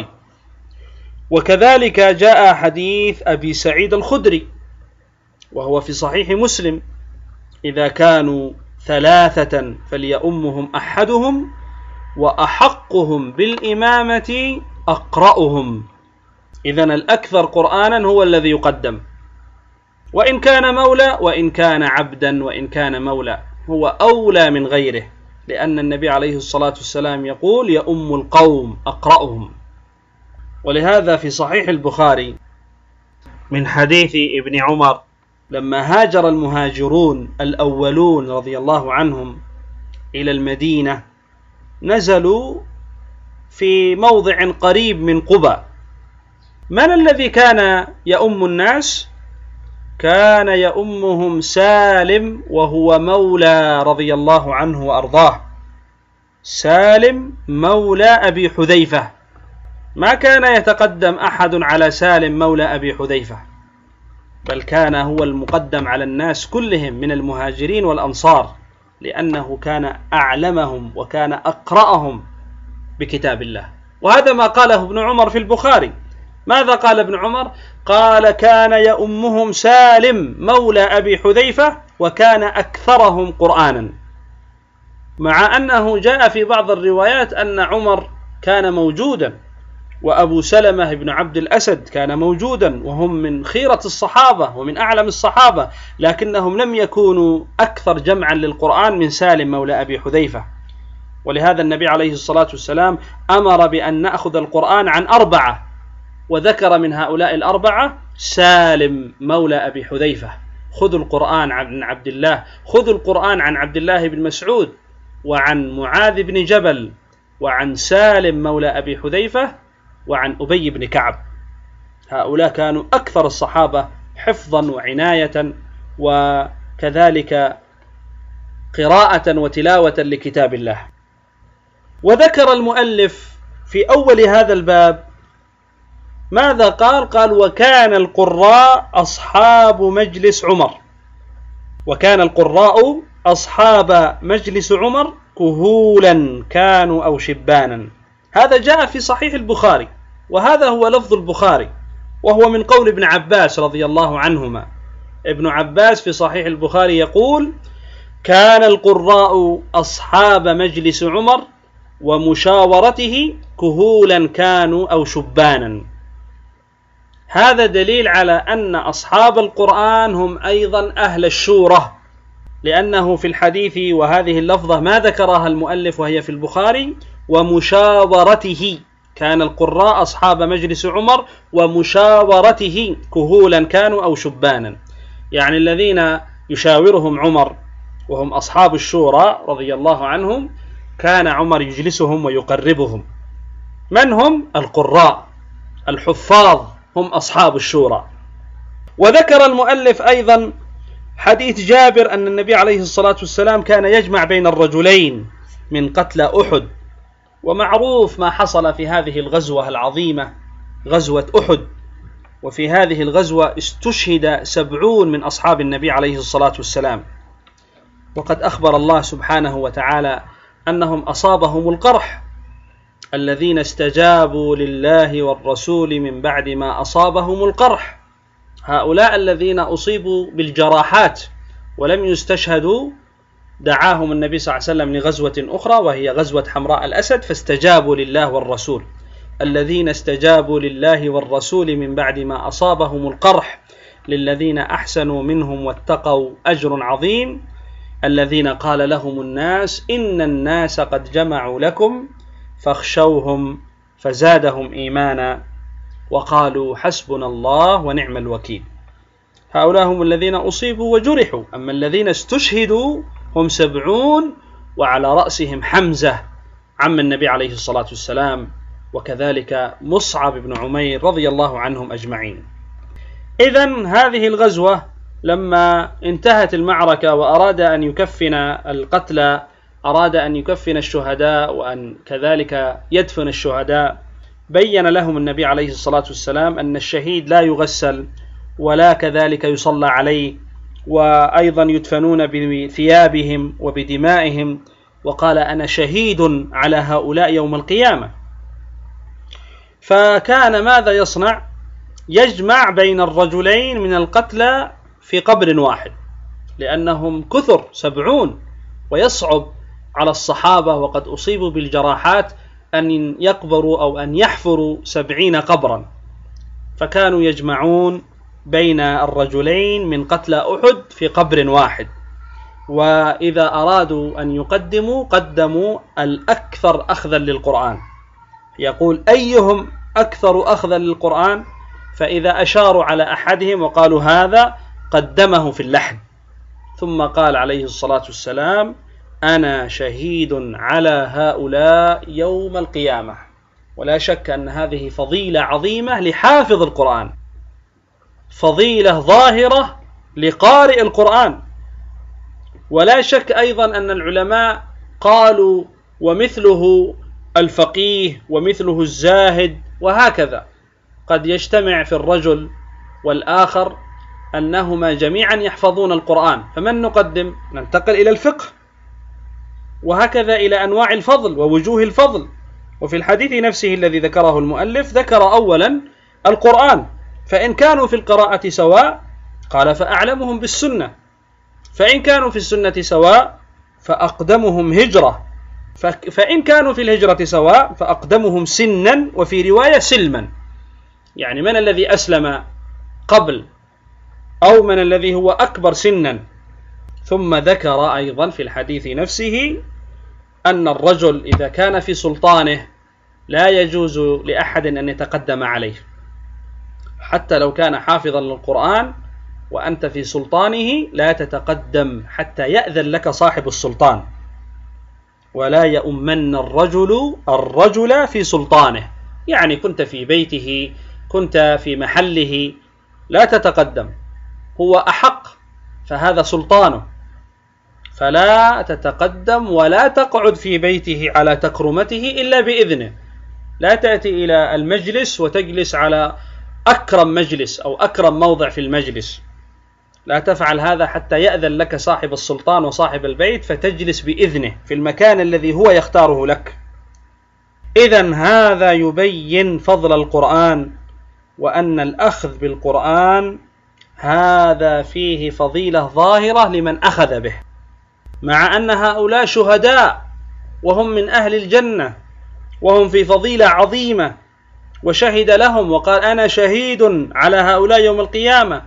وكذلك جاء حديث أبي سعيد الخدري وهو في صحيح مسلم إذا كانوا ثلاثة فليؤمهم أحدهم وأحقهم بالإمامة أقرأهم. إذن الأكثر قرآنا هو الذي يقدم، وإن كان مولى وإن كان عبدا وإن كان مولى هو أولى من غيره، لأن النبي عليه الصلاة والسلام يقول يؤم القوم أقرأهم. ولهذا في صحيح البخاري من حديث ابن عمر لما هاجر المهاجرون الأولون رضي الله عنهم إلى المدينة نزلوا في موضع قريب من قبى. من الذي كان يؤم الناس؟ كان يؤمهم سالم وهو مولى رضي الله عنه وأرضاه. سالم مولى أبي حذيفة، ما كان يتقدم أحد على سالم مولى أبي حذيفة، بل كان هو المقدم على الناس كلهم من المهاجرين والأنصار، لأنه كان أعلمهم وكان أقرأهم بكتاب الله. وهذا ما قاله ابن عمر في البخاري. ماذا قال ابن عمر؟ قال: كان يؤمهم سالم مولى أبي حذيفة وكان أكثرهم قرآنا، مع أنه جاء في بعض الروايات أن عمر كان موجودا، وأبو سلمة بن عبد الأسد كان موجودا، وهم من خيرة الصحابة ومن أعلم الصحابة، لكنهم لم يكونوا أكثر جمعا للقرآن من سالم مولى أبي حذيفة. ولهذا النبي عليه الصلاة والسلام أمر بأن نأخذ القرآن عن أربعة، وذكر من هؤلاء الأربعة سالم مولى أبي حذيفة. خذوا القرآن عن عبد الله، خذوا القرآن عن عبد الله بن مسعود، وعن معاذ بن جبل، وعن سالم مولى أبي حذيفة، وعن أبي بن كعب. هؤلاء كانوا أكثر الصحابة حفظا وعناية، وكذلك قراءة وتلاوة لكتاب الله. وذكر المؤلف في أول هذا الباب ماذا قال؟ قال: وكان القراء أصحاب مجلس عمر، وكان القراء أصحاب مجلس عمر كهولا كانوا أو شبانا. هذا جاء في صحيح البخاري، وهذا هو لفظ البخاري، وهو من قول ابن عباس رضي الله عنهما. ابن عباس في صحيح البخاري يقول: كان القراء أصحاب مجلس عمر ومشاورته كهولا كانوا أو شبانا. هذا دليل على أن أصحاب القرآن هم أيضا أهل الشورى، لأنه في الحديث وهذه اللفظة ما ذكرها المؤلف وهي في البخاري: ومشاورته. كان القراء أصحاب مجلس عمر ومشاورته كهولا كانوا أو شبانا، يعني الذين يشاورهم عمر وهم أصحاب الشورى رضي الله عنهم، كان عمر يجلسهم ويقربهم. من هم؟ القراء الحفاظ، هم أصحاب الشورى. وذكر المؤلف أيضا حديث جابر أن النبي عليه الصلاة والسلام كان يجمع بين الرجلين من قتلى أحد. ومعروف ما حصل في هذه الغزوة العظيمة، غزوة أحد. وفي هذه الغزوة استشهد سبعون من أصحاب النبي عليه الصلاة والسلام، وقد أخبر الله سبحانه وتعالى أنهم أصابهم القرح، الذين استجابوا لله والرسول من بعد ما أصابهم القرح. هؤلاء الذين أصيبوا بالجراحات ولم يستشهدوا دعاهم النبي صلى الله عليه وسلم لغزوة أخرى، وهي غزوة حمراء الأسد، فاستجابوا لله والرسول. الذين استجابوا لله والرسول من بعد ما أصابهم القرح للذين أحسنوا منهم واتقوا أجر عظيم. الذين قال لهم الناس إن الناس قد جمعوا لكم فاخشوهم فزادهم إيمانا وقالوا حسبنا الله ونعم الوكيل. هؤلاء هم الذين أصيبوا وجرحوا. أما الذين استشهدوا هم سبعون، وعلى رأسهم حمزة عم النبي عليه الصلاة والسلام، وكذلك مصعب بن عمير رضي الله عنهم أجمعين. إذن هذه الغزوة لما انتهت المعركة وأراد أن يكفن القتلى، أراد أن يكفن الشهداء وأن كذلك يدفن الشهداء، بين لهم النبي عليه الصلاة والسلام أن الشهيد لا يغسل ولا كذلك يصلى عليه، وأيضا يدفنون بثيابهم وبدمائهم، وقال أنا شهيد على هؤلاء يوم القيامة. فكان ماذا يصنع؟ يجمع بين الرجلين من القتلى في قبر واحد، لأنهم كثر سبعون، ويصعب على الصحابة وقد أصيبوا بالجراحات أن يقبروا أو أن يحفروا سبعين قبرا، فكانوا يجمعون بين الرجلين من قتلى أحد في قبر واحد. وإذا أرادوا أن يقدموا قدموا الأكثر أخذا للقرآن، يقول أيهم أكثر أخذا للقرآن، فإذا أشاروا على أحدهم وقالوا هذا قدمه في اللحد، ثم قال عليه الصلاة والسلام أنا شهيد على هؤلاء يوم القيامة. ولا شك أن هذه فضيلة عظيمة لحافظ القرآن، فضيلة ظاهرة لقارئ القرآن. ولا شك أيضا أن العلماء قالوا ومثله الفقيه ومثله الزاهد، وهكذا قد يجتمع في الرجل والآخر أنهما جميعا يحفظون القرآن، فمن نقدم؟ ننتقل إلى الفقه، وهكذا إلى أنواع الفضل ووجوه الفضل. وفي الحديث نفسه الذي ذكره المؤلف ذكر أولا القرآن، فإن كانوا في القراءة سواء قال فأعلمهم بالسنة، فإن كانوا في السنة سواء فأقدمهم هجرة، فإن كانوا في الهجرة سواء فأقدمهم سنا، وفي رواية سلما، يعني من الذي أسلم قبل أو من الذي هو أكبر سنا. ثم ذكر أيضا في الحديث نفسه أن الرجل إذا كان في سلطانه لا يجوز لأحد أن يتقدم عليه، حتى لو كان حافظا للقرآن وأنت في سلطانه لا تتقدم حتى يأذن لك صاحب السلطان، ولا يؤمن الرجل الرجل في سلطانه، يعني كنت في بيته، كنت في محله، لا تتقدم، هو أحق فهذا سلطانه، فلا تتقدم ولا تقعد في بيته على تكرمته إلا بإذنه، لا تأتي إلى المجلس وتجلس على أكرم مجلس أو أكرم موضع في المجلس، لا تفعل هذا حتى يأذن لك صاحب السلطان وصاحب البيت فتجلس بإذنه في المكان الذي هو يختاره لك. إذن هذا يبين فضل القرآن، وأن الأخذ بالقرآن هذا فيه فضيلة ظاهرة لمن أخذ به، مع أن هؤلاء شهداء وهم من أهل الجنة وهم في فضيلة عظيمة، وشهد لهم وقال أنا شهيد على هؤلاء يوم القيامة.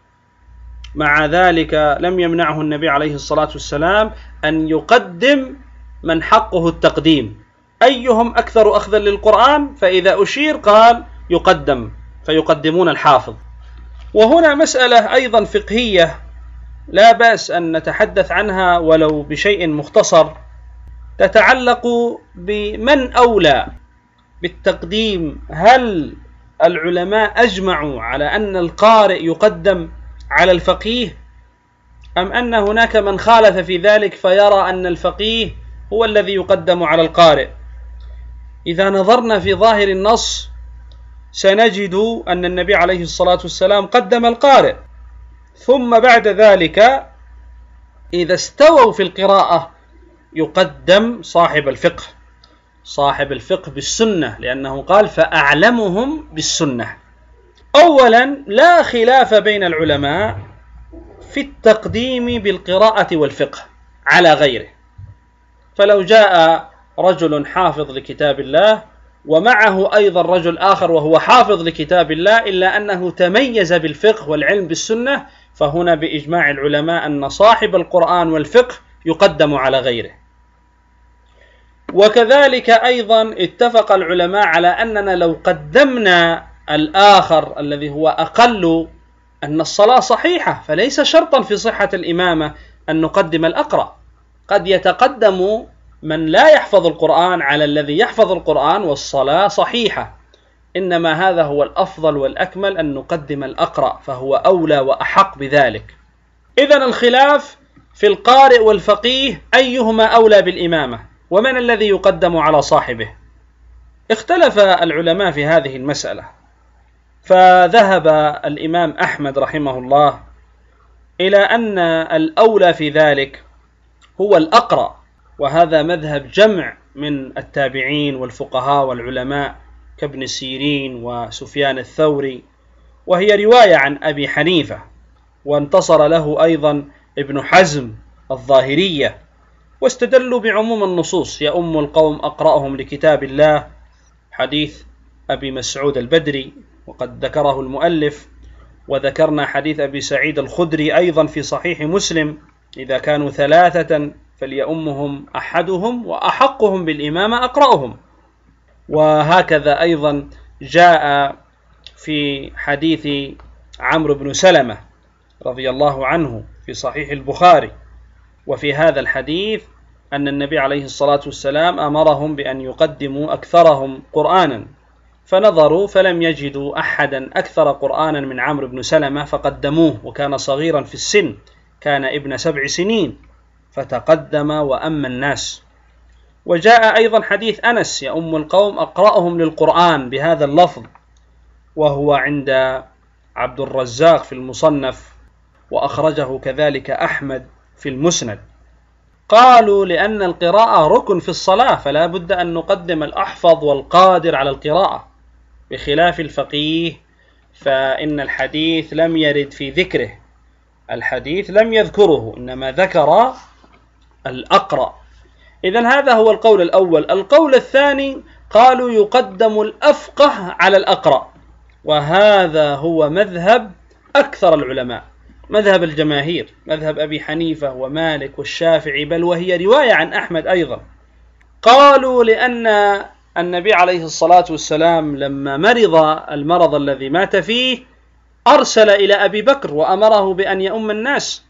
مع ذلك لم يمنعه النبي عليه الصلاة والسلام أن يقدم من حقه التقديم، أيهم أكثر أخذا للقرآن، فإذا أشير قال يقدم فيقدمون الحافظ. وهنا مسألة أيضا فقهية لا بأس أن نتحدث عنها ولو بشيء مختصر، تتعلق بمن أولى بالتقديم. هل العلماء أجمعوا على أن القارئ يقدم على الفقيه، أم أن هناك من خالف في ذلك فيرى أن الفقيه هو الذي يقدم على القارئ؟ إذا نظرنا في ظاهر النص سنجد أن النبي عليه الصلاة والسلام قدم القارئ، ثم بعد ذلك إذا استووا في القراءة يقدم صاحب الفقه، صاحب الفقه بالسنة، لأنه قال فأعلمهم بالسنة. أولا لا خلاف بين العلماء في التقديم بالقراءة والفقه على غيره، فلو جاء رجل حافظ لكتاب الله ومعه أيضا رجل آخر وهو حافظ لكتاب الله إلا أنه تميز بالفقه والعلم بالسنة، فهنا بإجماع العلماء أن صاحب القرآن والفقه يقدم على غيره. وكذلك أيضا اتفق العلماء على أننا لو قدمنا الآخر الذي هو أقل أن الصلاة صحيحة، فليس شرطا في صحة الإمامة أن نقدم الأقرأ، قد يتقدم من لا يحفظ القرآن على الذي يحفظ القرآن والصلاة صحيحة، إنما هذا هو الأفضل والأكمل أن نقدم الأقرأ، فهو أولى وأحق بذلك. إذن الخلاف في القارئ والفقيه أيهما أولى بالإمامة، ومن الذي يقدم على صاحبه. اختلف العلماء في هذه المسألة، فذهب الإمام أحمد رحمه الله إلى أن الأولى في ذلك هو الأقرأ، وهذا مذهب جمع من التابعين والفقهاء والعلماء كابن سيرين وسفيان الثوري، وهي رواية عن أبي حنيفة، وانتصر له أيضا ابن حزم الظاهرية، واستدلوا بعموم النصوص يا أم القوم أقرأهم لكتاب الله، حديث أبي مسعود البدري وقد ذكره المؤلف، وذكرنا حديث أبي سعيد الخدري أيضا في صحيح مسلم إذا كانوا ثلاثة فليأمهم أحدهم وأحقهم بالإمامة أقرأهم. وهكذا أيضا جاء في حديث عمرو بن سلمة رضي الله عنه في صحيح البخاري، وفي هذا الحديث أن النبي عليه الصلاة والسلام أمرهم بأن يقدموا أكثرهم قرآنا، فنظروا فلم يجدوا أحدا أكثر قرآنا من عمرو بن سلمة فقدموه، وكان صغيرا في السن، كان ابن سبع سنين، فتقدم وأما الناس. وجاء أيضا حديث أنس: يؤم القوم أقرأهم للقرآن بهذا اللفظ، وهو عند عبد الرزاق في المصنف، وأخرجه كذلك أحمد في المسند. قالوا لأن القراءة ركن في الصلاة، فلا بد أن نقدم الأحفظ والقادر على القراءة، بخلاف الفقيه فإن الحديث لم يرد في ذكره، الحديث لم يذكره، إنما ذكر الأقرأ. إذن هذا هو القول الأول. القول الثاني قالوا يقدم الأفقه على الأقرأ، وهذا هو مذهب أكثر العلماء، مذهب الجماهير، مذهب أبي حنيفة ومالك والشافعي، بل وهي رواية عن أحمد أيضا. قالوا لأن النبي عليه الصلاة والسلام لما مرض المرض الذي مات فيه أرسل إلى أبي بكر وأمره بأن يؤم الناس،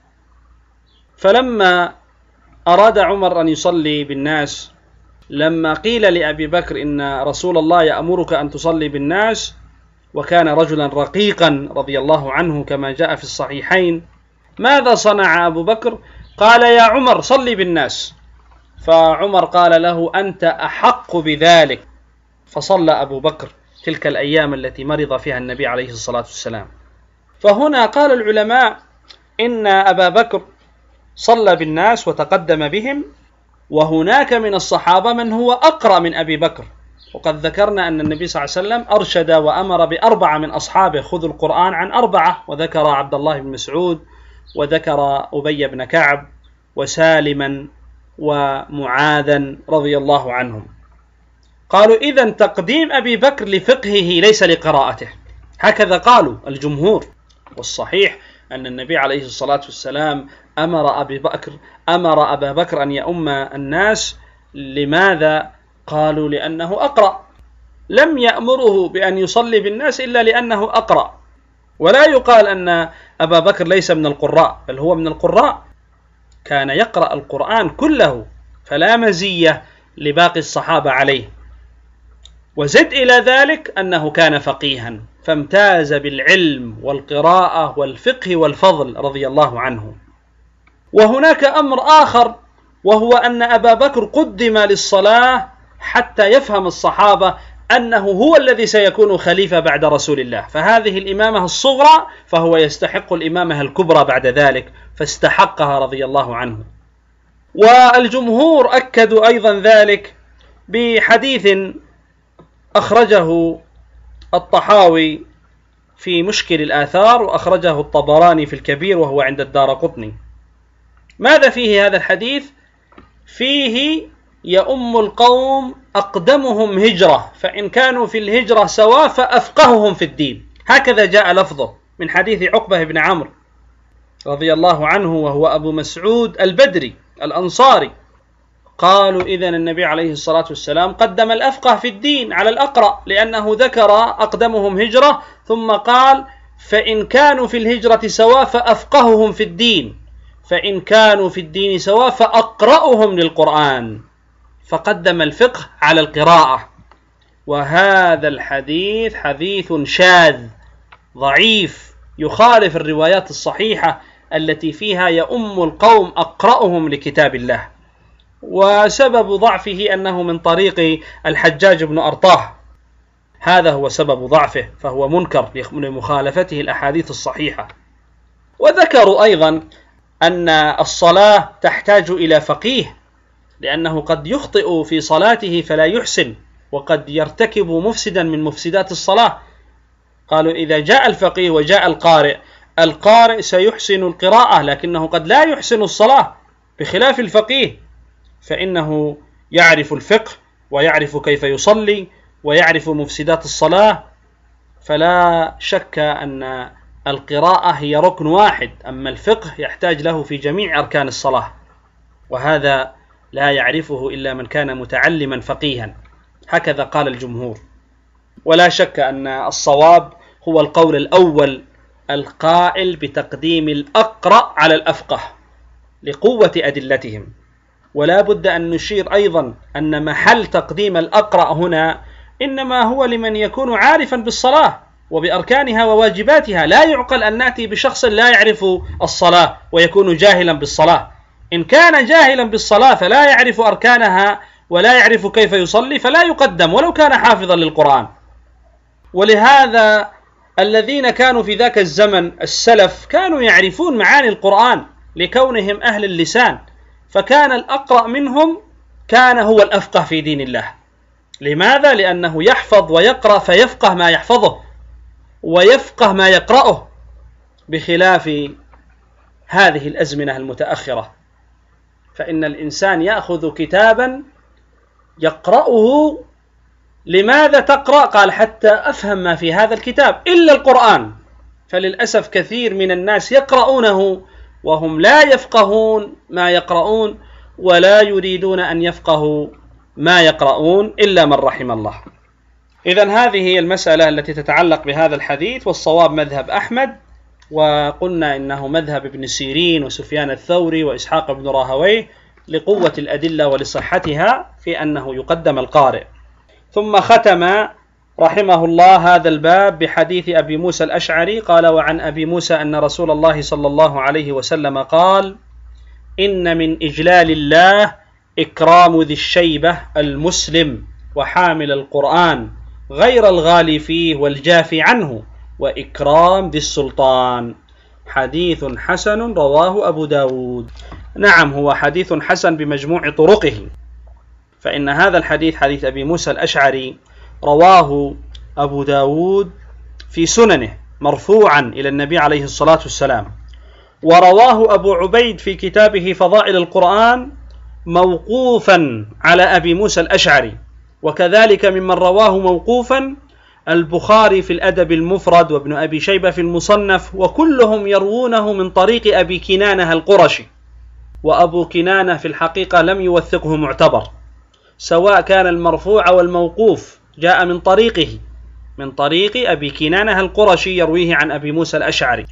فلما أراد عمر أن يصلي بالناس، لما قيل لأبي بكر إن رسول الله يأمرك أن تصلي بالناس، وكان رجلا رقيقا رضي الله عنه كما جاء في الصحيحين، ماذا صنع أبو بكر؟ قال: يا عمر صلي بالناس. فعمر قال له: أنت أحق بذلك. فصلى أبو بكر تلك الأيام التي مرض فيها النبي عليه الصلاة والسلام. فهنا قال العلماء إن أبا بكر صلى بالناس وتقدم بهم، وهناك من الصحابة من هو أقرأ من أبي بكر، وقد ذكرنا أن النبي صلى الله عليه وسلم أرشد وأمر بأربعة من أصحابه: خذوا القرآن عن أربعة، وذكر عبد الله بن مسعود، وذكر أبي بن كعب، وسالما، ومعاذا رضي الله عنهم. قالوا إذن تقديم أبي بكر لفقهه ليس لقراءته، هكذا قالوا الجمهور. والصحيح أن النبي عليه الصلاة والسلام أمر أبي بكر أمر أبا بكر أن يؤم الناس. لماذا؟ قالوا لأنه أقرأ، لم يأمره بأن يصلي بالناس إلا لأنه أقرأ. ولا يقال أن أبا بكر ليس من القراء، بل هو من القراء، كان يقرأ القرآن كله، فلا مزية لباقي الصحابة عليه. وزد إلى ذلك أنه كان فقيها، فامتاز بالعلم والقراءة والفقه والفضل رضي الله عنه. وهناك أمر آخر، وهو أن أبا بكر قدم للصلاة حتى يفهم الصحابة أنه هو الذي سيكون خليفة بعد رسول الله، فهذه الإمامة الصغرى فهو يستحق الإمامة الكبرى بعد ذلك، فاستحقها رضي الله عنه. والجمهور أكدوا أيضا ذلك بحديث أخرجه الطحاوي في مشكل الآثار، وأخرجه الطبراني في الكبير، وهو عند الدارقطني. ماذا فيه هذا الحديث؟ فيه يؤم القوم أقدمهم هجرة، فإن كانوا في الهجرة سواء فأفقههم في الدين، هكذا جاء لفظه من حديث عقبة بن عمرو رضي الله عنه، وهو أبو مسعود البدري الأنصاري. قالوا إذن النبي عليه الصلاة والسلام قدم الأفقه في الدين على الأقرأ، لأنه ذكر أقدمهم هجرة، ثم قال: فإن كانوا في الهجرة سواء فأفقههم في الدين، فإن كانوا في الدين سواء فأقرأهم للقرآن، فقدم الفقه على القراءة. وهذا الحديث حديث شاذ ضعيف، يخالف الروايات الصحيحة التي فيها يؤم القوم أقرأهم لكتاب الله. وسبب ضعفه أنه من طريق الحجاج بن أرطاه، هذا هو سبب ضعفه، فهو منكر لمخالفته الأحاديث الصحيحة. وذكروا أيضا أن الصلاة تحتاج إلى فقيه، لأنه قد يخطئ في صلاته فلا يحسن، وقد يرتكب مفسدا من مفسدات الصلاة. قالوا إذا جاء الفقيه وجاء القارئ، القارئ سيحسن القراءة لكنه قد لا يحسن الصلاة، بخلاف الفقيه فإنه يعرف الفقه ويعرف كيف يصلي ويعرف مفسدات الصلاة. فلا شك أن القراءة هي ركن واحد، أما الفقه يحتاج له في جميع أركان الصلاة، وهذا لا يعرفه إلا من كان متعلما فقيها، هكذا قال الجمهور. ولا شك أن الصواب هو القول الأول القائل بتقديم الأقرأ على الأفقه لقوة أدلتهم. ولا بد أن نشير أيضا أن محل تقديم الأقرأ هنا إنما هو لمن يكون عارفا بالصلاة وبأركانها وواجباتها. لا يعقل أن نأتي بشخص لا يعرف الصلاة ويكون جاهلا بالصلاة. إن كان جاهلا بالصلاة فلا يعرف أركانها ولا يعرف كيف يصلي فلا يقدم ولو كان حافظا للقرآن. ولهذا الذين كانوا في ذاك الزمن السلف كانوا يعرفون معاني القرآن لكونهم أهل اللسان، فكان الأقرأ منهم كان هو الأفقه في دين الله. لماذا؟ لأنه يحفظ ويقرأ فيفقه ما يحفظه ويفقه ما يقرأه، بخلاف هذه الأزمنة المتأخرة، فإن الإنسان يأخذ كتابا يقرأه. لماذا تقرأ؟ قال حتى أفهم ما في هذا الكتاب، إلا القرآن. فللأسف كثير من الناس يقرؤونه وهم لا يفقهون ما يقرؤون ولا يريدون أن يفقهوا ما يقرؤون إلا من رحم الله. إذن هذه هي المسألة التي تتعلق بهذا الحديث، والصواب مذهب أحمد، وقلنا إنه مذهب ابن سيرين وسفيان الثوري وإسحاق بن راهويه لقوة الأدلة ولصحتها في أنه يقدم القارئ. ثم ختم رحمه الله هذا الباب بحديث أبي موسى الأشعري قال: وعن أبي موسى أن رسول الله صلى الله عليه وسلم قال: إن من إجلال الله إكرام ذي الشيبة المسلم وحامل القرآن غير الغالي فيه والجافي عنه، وإكرام ذي السلطان. حديث حسن رواه أبو داود. نعم، هو حديث حسن بمجموع طرقه، فإن هذا الحديث حديث أبي موسى الأشعري رواه أبو داود في سننه مرفوعا إلى النبي عليه الصلاة والسلام، ورواه أبو عبيد في كتابه فضائل القرآن موقوفا على أبي موسى الأشعري، وكذلك ممن رواه موقوفا البخاري في الأدب المفرد وابن أبي شيبة في المصنف، وكلهم يروونه من طريق أبي كنانة القرشي، وأبو كنانة في الحقيقة لم يوثقه معتبر، سواء كان المرفوع والموقوف جاء من طريقه من طريق أبي كنانة القرشي يرويه عن أبي موسى الأشعري،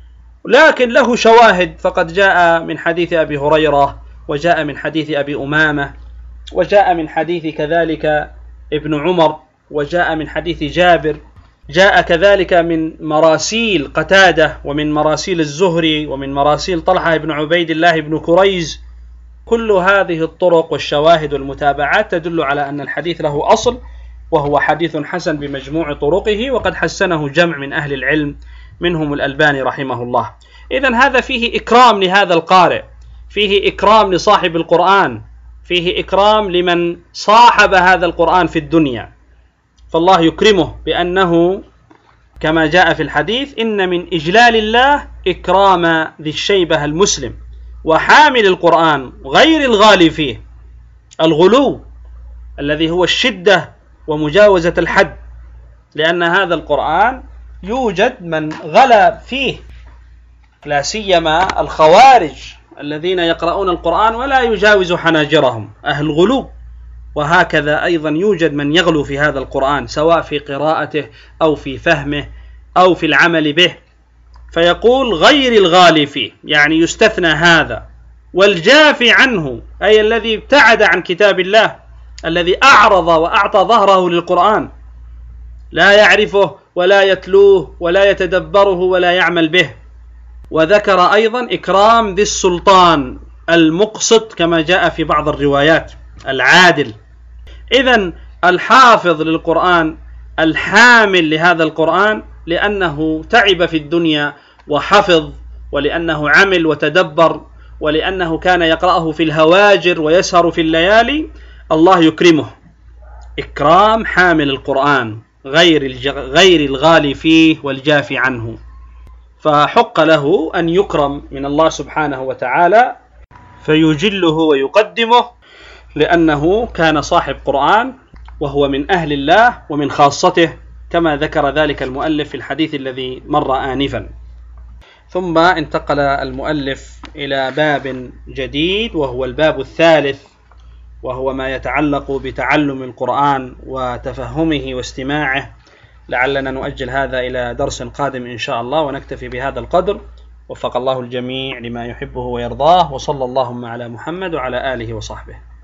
لكن له شواهد، فقد جاء من حديث أبي هريرة، وجاء من حديث أبي أمامة، وجاء من حديث كذلك ابن عمر، وجاء من حديث جابر، جاء كذلك من مراسيل قتادة ومن مراسيل الزهري ومن مراسيل طلحة بن عبيد الله بن كريز. كل هذه الطرق والشواهد والمتابعات تدل على أن الحديث له أصل، وهو حديث حسن بمجموع طرقه، وقد حسنه جمع من أهل العلم منهم الألباني رحمه الله. إذن هذا فيه إكرام لهذا القارئ، فيه إكرام لصاحب القرآن، فيه إكرام لمن صاحب هذا القرآن في الدنيا، فالله يكرمه بأنه كما جاء في الحديث: إن من إجلال الله إكرام ذي الشيبة المسلم وحامل القرآن غير الغالي فيه. الغلو الذي هو الشدة ومجاوزة الحد، لأن هذا القرآن يوجد من غلا فيه، لا سيما الخوارج الذين يقرؤون القرآن ولا يجاوز حناجرهم، أهل غلو. وهكذا أيضا يوجد من يغلو في هذا القرآن، سواء في قراءته أو في فهمه أو في العمل به، فيقول غير الغالي فيه، يعني يستثنى هذا. والجافي عنه أي الذي ابتعد عن كتاب الله، الذي أعرض وأعطى ظهره للقرآن، لا يعرفه ولا يتلوه ولا يتدبره ولا يعمل به. وذكر أيضا إكرام ذي السلطان المقسط كما جاء في بعض الروايات، العادل. إذن الحافظ للقرآن الحامل لهذا القرآن لأنه تعب في الدنيا وحفظ، ولأنه عمل وتدبر، ولأنه كان يقرأه في الهواجر ويسهر في الليالي، الله يكرمه إكرام حامل القرآن غير غير الغالي فيه والجافي عنه. فحق له أن يكرم من الله سبحانه وتعالى، فيجله ويقدمه، لأنه كان صاحب قرآن وهو من أهل الله ومن خاصته، كما ذكر ذلك المؤلف في الحديث الذي مر آنفا. ثم انتقل المؤلف إلى باب جديد، وهو الباب الثالث، وهو ما يتعلق بتعلم القرآن وتفهمه واستماعه. لعلنا نؤجل هذا إلى درس قادم إن شاء الله، ونكتفي بهذا القدر. وفق الله الجميع لما يحبه ويرضاه، وصلى اللهم على محمد وعلى آله وصحبه.